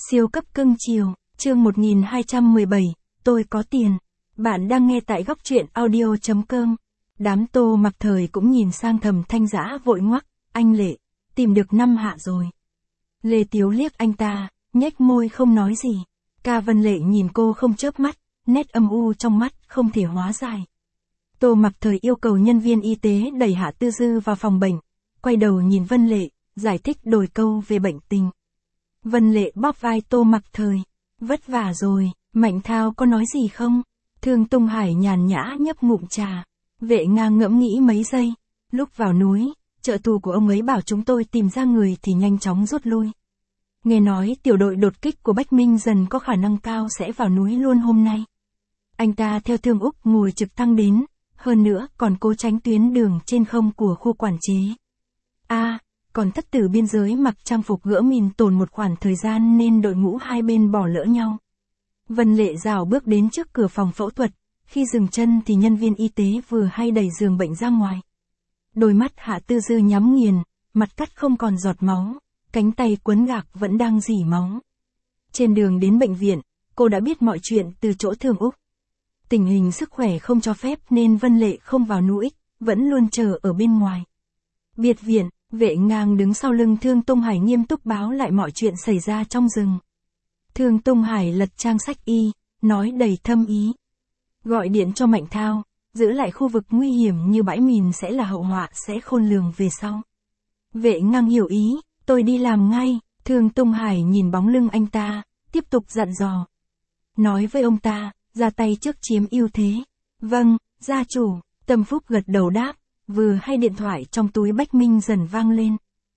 Siêu cấp cưng chiều, chương 1217, tôi có tiền. Bạn đang nghe tại góc truyện audio.com. Đám Tô Mặc Thời cũng nhìn sang Thẩm Thanh Dã vội ngoắc, anh Lệ, tìm được 5 hạ rồi. Lê Tiếu liếc anh ta, nhếch môi không nói gì. Ca Vân Lệ nhìn cô không chớp mắt, nét âm u trong mắt không thể hóa giải. Tô Mặc Thời yêu cầu nhân viên y tế đẩy Hạ Tư Dư vào phòng bệnh, quay đầu nhìn Vân Lệ, giải thích đôi câu về bệnh tình. Vân Lệ bóp vai Tô Mặc Thời, vất vả rồi, Mạnh Thao có nói gì không? Thương Tung Hải nhàn nhã nhấp ngụm trà, Vệ Ngang ngẫm nghĩ mấy giây, lúc vào núi, trợ thủ của ông ấy bảo chúng tôi tìm ra người thì nhanh chóng rút lui. Nghe nói tiểu đội đột kích của Bách Minh Dần có khả năng cao sẽ vào núi luôn hôm nay. Anh ta theo Thương Úc ngồi trực thăng đến, hơn nữa còn cố tránh tuyến đường trên không của khu quản chế. Còn Thất Tử biên giới mặc trang phục gỡ mìn tồn một khoảng thời gian nên đội ngũ hai bên bỏ lỡ nhau. Vân Lệ rảo bước đến trước cửa phòng phẫu thuật, khi dừng chân thì nhân viên y tế vừa hay đẩy giường bệnh ra ngoài. Đôi mắt Hạ Tư Dư nhắm nghiền, mặt cắt không còn giọt máu, cánh tay quấn gạc vẫn đang rỉ máu. Trên đường đến bệnh viện, cô đã biết mọi chuyện từ chỗ Thương Úc. Tình hình sức khỏe không cho phép nên Vân Lệ không vào núi, vẫn luôn chờ ở bên ngoài. Biệt viện, Vệ Ngang đứng sau lưng Thương Tung Hải nghiêm túc báo lại mọi chuyện xảy ra trong rừng. Thương Tung Hải lật trang sách y, nói đầy thâm ý. Gọi điện cho Mạnh Thao, giữ lại khu vực nguy hiểm như bãi mìn sẽ là hậu họa sẽ khôn lường về sau. Vệ Ngang hiểu ý, tôi đi làm ngay. Thương Tung Hải nhìn bóng lưng anh ta, tiếp tục dặn dò. Nói với ông ta, ra tay trước chiếm ưu thế. Vâng, gia chủ, Tâm Phúc gật đầu đáp, vừa hay điện thoại trong túi Bách Minh Dần vang lên.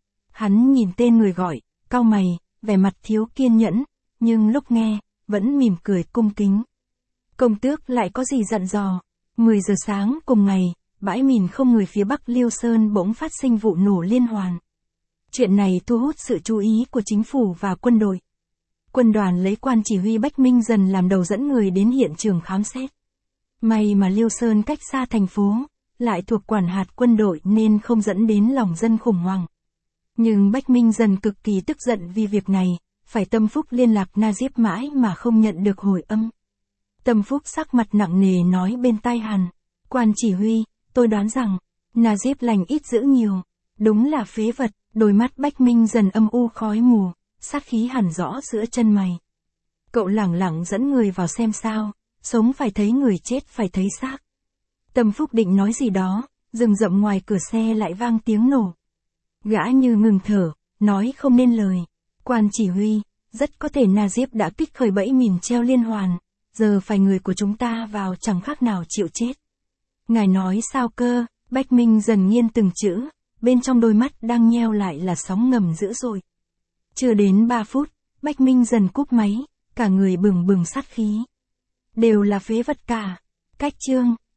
Hắn nhìn tên người gọi, cau mày, vẻ mặt thiếu kiên nhẫn, nhưng lúc nghe, vẫn mỉm cười cung kính. Công tước lại có gì dặn dò? 10 giờ sáng cùng ngày, bãi mìn không người phía Bắc Liêu Sơn bỗng phát sinh vụ nổ liên hoàn. Chuyện này thu hút sự chú ý của chính phủ và quân đội. Quân đoàn lấy quan chỉ huy Bách Minh Dần làm đầu dẫn người đến hiện trường khám xét. May mà Liêu Sơn cách xa thành phố, lại thuộc quản hạt quân đội nên không dẫn đến lòng dân khủng hoảng. Nhưng Bách Minh Dần cực kỳ tức giận vì việc này, phải Tâm Phúc liên lạc Najib mãi mà không nhận được hồi âm. Tâm Phúc sắc mặt nặng nề nói bên tai hắn, quan chỉ huy, tôi đoán rằng, Najib lành ít dữ nhiều, đúng là phế vật. Đôi mắt Bách Minh Dần âm u khói mù, sát khí hẳn rõ giữa chân mày. Cậu lẳng lặng dẫn người vào xem sao, sống phải thấy người chết phải thấy xác. Tâm Phúc định nói gì đó, rừng rậm ngoài cửa xe lại vang tiếng nổ. Gã như ngừng thở, nói không nên lời. Quan chỉ huy, rất có thể Najib đã kích khởi bẫy mìn treo liên hoàn, giờ phải người của chúng ta vào chẳng khác nào chịu chết. Ngài nói sao cơ? Bách Minh Dần nghiên từng chữ, bên trong đôi mắt đang nheo lại là sóng ngầm dữ dội. Chưa đến 3 phút, Bách Minh Dần cúp máy, cả người bừng bừng sát khí. Đều là phế vật cả. Cách chương